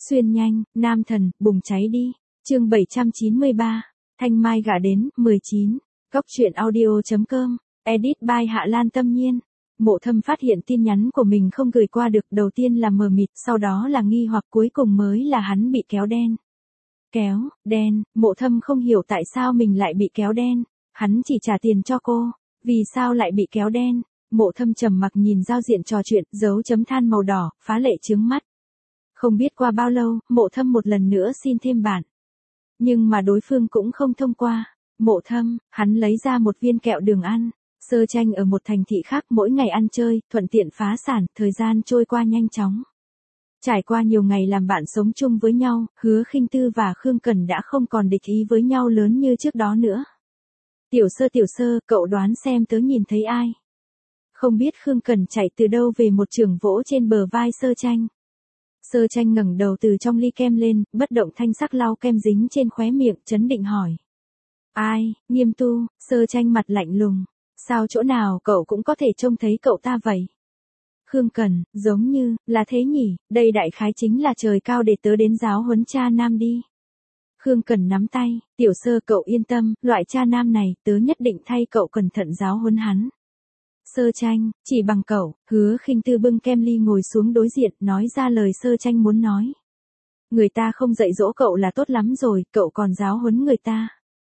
Xuyên nhanh, nam thần, bùng cháy đi. Chương 793. Thanh Mai gả đến, 19. Góc truyện audio.com. Edit by Hạ Lan Tâm Nhiên. Mộ Thâm phát hiện tin nhắn của mình không gửi qua được, đầu tiên là mờ mịt, sau đó là nghi hoặc, cuối cùng mới là hắn bị kéo đen. Kéo, đen, Mộ Thâm không hiểu tại sao mình lại bị kéo đen. Hắn chỉ trả tiền cho cô, vì sao lại bị kéo đen? Mộ Thâm trầm mặc nhìn giao diện trò chuyện, dấu chấm than màu đỏ, phá lệ chướng mắt. Không biết qua bao lâu, Mộ Thâm một lần nữa xin thêm bạn. Nhưng mà đối phương cũng không thông qua. Mộ Thâm, hắn lấy ra một viên kẹo đường ăn. Sơ Tranh ở một thành thị khác mỗi ngày ăn chơi, thuận tiện phá sản, thời gian trôi qua nhanh chóng. Trải qua nhiều ngày làm bạn sống chung với nhau, Hứa Khinh Tư và Khương Cẩn đã không còn địch ý với nhau lớn như trước đó nữa. Tiểu sơ, cậu đoán xem tớ nhìn thấy ai? Không biết Khương Cẩn chạy từ đâu về một chưởng vỗ trên bờ vai Sơ Tranh. Sơ Tranh ngẩng đầu từ trong ly kem lên, bất động thanh sắc lau kem dính trên khóe miệng, chấn định hỏi. Ai? Nghiêm Tu. Sơ Tranh mặt lạnh lùng. Sao chỗ nào cậu cũng có thể trông thấy cậu ta vậy? Khương Cẩn, giống như, là thế nhỉ, đây đại khái chính là trời cao để tớ đến giáo huấn cha nam đi. Khương Cẩn nắm tay, tiểu sơ cậu yên tâm, loại cha nam này, tớ nhất định thay cậu cẩn thận giáo huấn hắn. Sơ Tranh, chỉ bằng cậu, Hứa Khinh Tư bưng kem ly ngồi xuống đối diện, nói ra lời Sơ Tranh muốn nói. Người ta không dạy dỗ cậu là tốt lắm rồi, cậu còn giáo huấn người ta.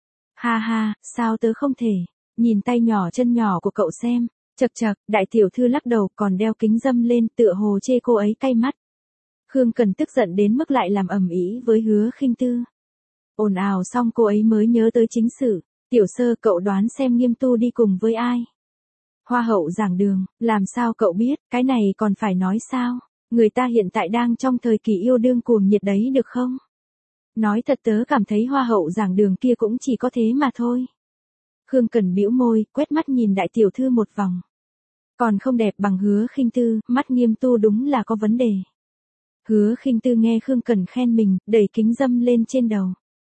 Ha ha, sao tớ không thể, nhìn tay nhỏ chân nhỏ của cậu xem. Chậc chậc, đại tiểu thư lắc đầu, còn đeo kính râm lên, tựa hồ chê cô ấy cay mắt. Khương Cẩn tức giận đến mức lại làm ầm ĩ với Hứa Khinh Tư. Ồn ào xong cô ấy mới nhớ tới chính sự. Tiểu sơ, cậu đoán xem Nghiêm Tu đi cùng với ai? Hoa hậu giảng đường, làm sao cậu biết, cái này còn phải nói sao? Người ta hiện tại đang trong thời kỳ yêu đương cuồng nhiệt đấy được không? Nói thật tớ cảm thấy hoa hậu giảng đường kia cũng chỉ có thế mà thôi. Khương Cẩn bĩu môi, quét mắt nhìn đại tiểu thư một vòng. Còn không đẹp bằng Hứa Khinh Tư, mắt Nghiêm Tu đúng là có vấn đề. Hứa Khinh Tư nghe Khương Cẩn khen mình, đẩy kính râm lên trên đầu.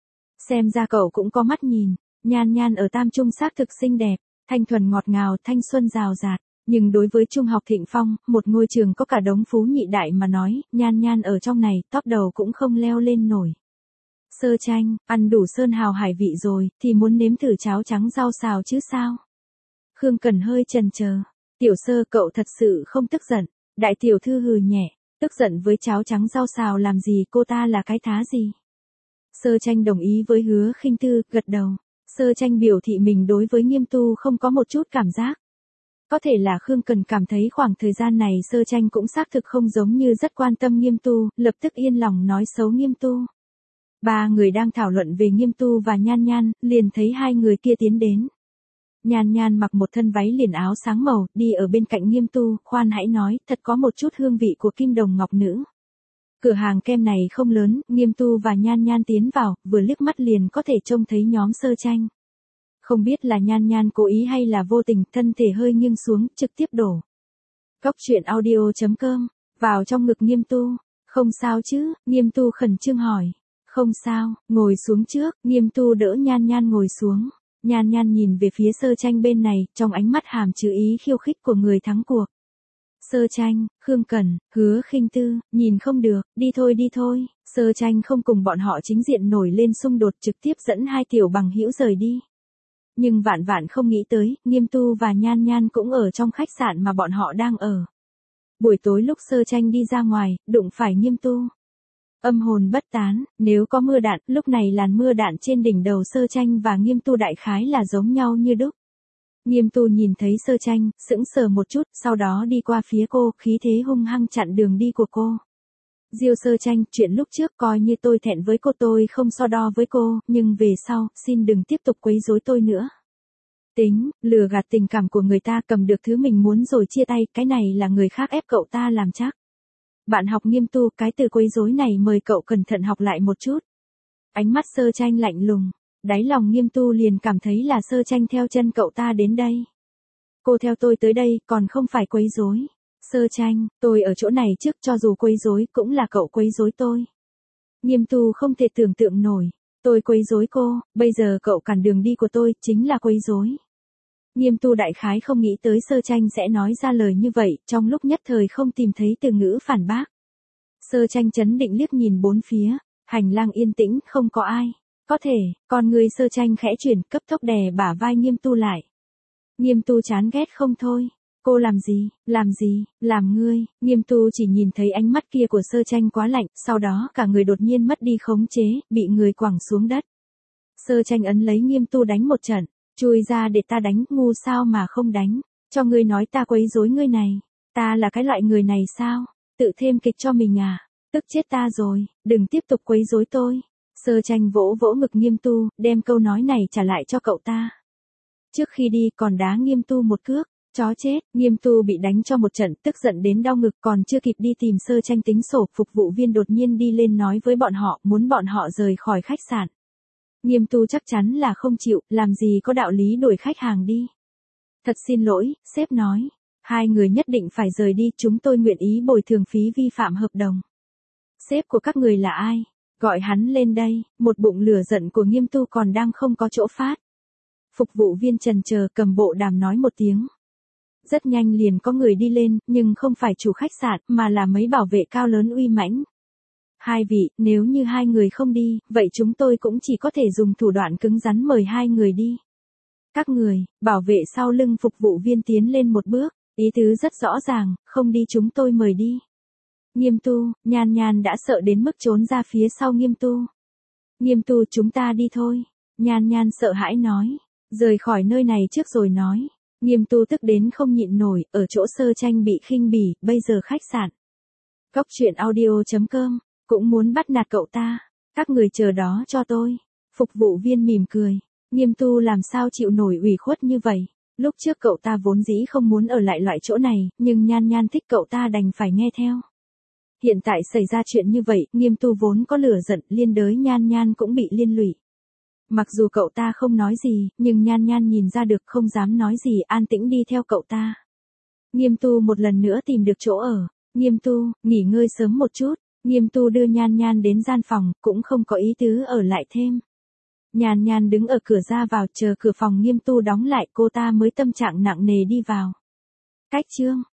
Xem ra cậu cũng có mắt nhìn, Nhan Nhan ở Tam Trung xác thực xinh đẹp, thanh thuần ngọt ngào, thanh xuân rào rạt. Nhưng đối với Trung học Thịnh Phong, một ngôi trường có cả đống phú nhị đại mà nói, Nhan Nhan ở trong này, tóc đầu cũng không leo lên nổi. Sơ Tranh, ăn đủ sơn hào hải vị rồi, thì muốn nếm thử cháo trắng rau xào chứ sao? Khương Cẩn hơi chần chờ. Tiểu sơ, cậu thật sự không tức giận. Đại tiểu thư hừ nhẹ, tức giận với cháo trắng rau xào làm gì, cô ta là cái thá gì? Sơ Tranh đồng ý với Hứa Khinh Tư, gật đầu. Sơ Tranh biểu thị mình đối với Nghiêm Tu không có một chút cảm giác. Có thể là Khương Cẩn cảm thấy khoảng thời gian này Sơ Tranh cũng xác thực không giống như rất quan tâm Nghiêm Tu, lập tức yên lòng nói xấu Nghiêm Tu. Ba người đang thảo luận về Nghiêm Tu và Nhan Nhan, liền thấy hai người kia tiến đến. Nhan Nhan mặc một thân váy liền áo sáng màu, đi ở bên cạnh Nghiêm Tu, khoan hãy nói, thật có một chút hương vị của kim đồng ngọc nữ. Cửa hàng kem này không lớn, Nghiêm Tu và Nhan Nhan tiến vào, vừa liếc mắt liền có thể trông thấy nhóm Sơ Tranh. Không biết là Nhan Nhan cố ý hay là vô tình, thân thể hơi nghiêng xuống, trực tiếp đổ. Góc truyện audio.com, vào trong ngực Nghiêm Tu. Không sao chứ, Nghiêm Tu khẩn trương hỏi. Không sao, ngồi xuống trước, Nghiêm Tu đỡ Nhan Nhan ngồi xuống. Nhan Nhan nhìn về phía Sơ Tranh bên này, trong ánh mắt hàm chứa ý khiêu khích của người thắng cuộc. Sơ Tranh, Khương Cẩn, Hứa Khinh Tư, nhìn không được, đi thôi. Sơ Tranh không cùng bọn họ chính diện nổi lên xung đột, trực tiếp dẫn hai tiểu bằng hữu rời đi. Nhưng vạn vạn không nghĩ tới, Nghiêm Tu và Nhan Nhan cũng ở trong khách sạn mà bọn họ đang ở. Buổi tối lúc Sơ Tranh đi ra ngoài, đụng phải Nghiêm Tu. Âm hồn bất tán, nếu có mưa đạn, lúc này làn mưa đạn trên đỉnh đầu Sơ Tranh và Nghiêm Tu đại khái là giống nhau như đúc. Nghiêm Tu nhìn thấy Sơ Tranh, sững sờ một chút, sau đó đi qua phía cô, khí thế hung hăng chặn đường đi của cô. Diêu Sơ Tranh, chuyện lúc trước coi như tôi thẹn với cô, tôi không so đo với cô, nhưng về sau, xin đừng tiếp tục quấy rối tôi nữa. Tính, lừa gạt tình cảm của người ta, cầm được thứ mình muốn rồi chia tay, cái này là người khác ép cậu ta làm chắc. Bạn học Nghiêm Tu, cái từ quấy rối này mời cậu cẩn thận học lại một chút. Ánh mắt Sơ Tranh lạnh lùng, đáy lòng Nghiêm Tu liền cảm thấy là Sơ Tranh theo chân cậu ta đến đây. Cô theo tôi tới đây, còn không phải quấy rối. Sơ Tranh, tôi ở chỗ này trước, cho dù quấy rối cũng là cậu quấy rối tôi. Nghiêm Tu không thể tưởng tượng nổi, tôi quấy rối cô, bây giờ cậu cản đường đi của tôi, chính là quấy rối. Nghiêm Tu đại khái không nghĩ tới Sơ Tranh sẽ nói ra lời như vậy, trong lúc nhất thời không tìm thấy từ ngữ phản bác. Sơ Tranh chấn định liếc nhìn bốn phía, hành lang yên tĩnh không có ai. Có thể, con người Sơ Tranh khẽ chuyển cấp tốc đè bả vai Nghiêm Tu lại. Nghiêm Tu chán ghét không thôi. Cô làm gì, làm ngươi, Nghiêm Tu chỉ nhìn thấy ánh mắt kia của Sơ Tranh quá lạnh, sau đó cả người đột nhiên mất đi khống chế, bị người quẳng xuống đất. Sơ Tranh ấn lấy Nghiêm Tu đánh một trận, chui ra để ta đánh, ngu sao mà không đánh, cho ngươi nói ta quấy rối ngươi này, ta là cái loại người này sao, tự thêm kịch cho mình à, tức chết ta rồi, đừng tiếp tục quấy rối tôi. Sơ Tranh vỗ vỗ ngực Nghiêm Tu, đem câu nói này trả lại cho cậu ta. Trước khi đi còn đá Nghiêm Tu một cước. Chó chết, Nghiêm Tu bị đánh cho một trận, tức giận đến đau ngực, còn chưa kịp đi tìm Sơ Tranh tính sổ, phục vụ viên đột nhiên đi lên nói với bọn họ, muốn bọn họ rời khỏi khách sạn. Nghiêm Tu chắc chắn là không chịu, làm gì có đạo lý đuổi khách hàng đi. Thật xin lỗi, sếp nói, hai người nhất định phải rời đi, chúng tôi nguyện ý bồi thường phí vi phạm hợp đồng. Sếp của các người là ai? Gọi hắn lên đây, một bụng lửa giận của Nghiêm Tu còn đang không có chỗ phát. Phục vụ viên chần chờ cầm bộ đàm nói một tiếng. Rất nhanh liền có người đi lên, nhưng không phải chủ khách sạn, mà là mấy bảo vệ cao lớn uy mãnh. Hai vị, nếu như hai người không đi, vậy chúng tôi cũng chỉ có thể dùng thủ đoạn cứng rắn mời hai người đi. Các người, bảo vệ sau lưng phục vụ viên tiến lên một bước, ý tứ rất rõ ràng, không đi chúng tôi mời đi. Nghiêm Tu, Nhan Nhan đã sợ đến mức trốn ra phía sau Nghiêm Tu. Nghiêm Tu, chúng ta đi thôi. Nhan Nhan sợ hãi nói, rời khỏi nơi này trước rồi nói. Nghiêm Tu tức đến không nhịn nổi, ở chỗ Sơ Tranh bị khinh bỉ, bây giờ khách sạn. Cóc truyện audio.com, cũng muốn bắt nạt cậu ta, các người chờ đó cho tôi. Phục vụ viên mỉm cười, Nghiêm Tu làm sao chịu nổi ủy khuất như vậy. Lúc trước cậu ta vốn dĩ không muốn ở lại loại chỗ này, nhưng Nhan Nhan thích cậu ta đành phải nghe theo. Hiện tại xảy ra chuyện như vậy, Nghiêm Tu vốn có lửa giận, liên đới Nhan Nhan cũng bị liên lụy. Mặc dù cậu ta không nói gì, nhưng Nhan Nhan nhìn ra được không dám nói gì, an tĩnh đi theo cậu ta. Nghiêm Tu một lần nữa tìm được chỗ ở. Nghiêm Tu, nghỉ ngơi sớm một chút. Nghiêm Tu đưa Nhan Nhan đến gian phòng, cũng không có ý tứ ở lại thêm. Nhan Nhan đứng ở cửa ra vào chờ cửa phòng Nghiêm Tu đóng lại, cô ta mới tâm trạng nặng nề đi vào. Cách chương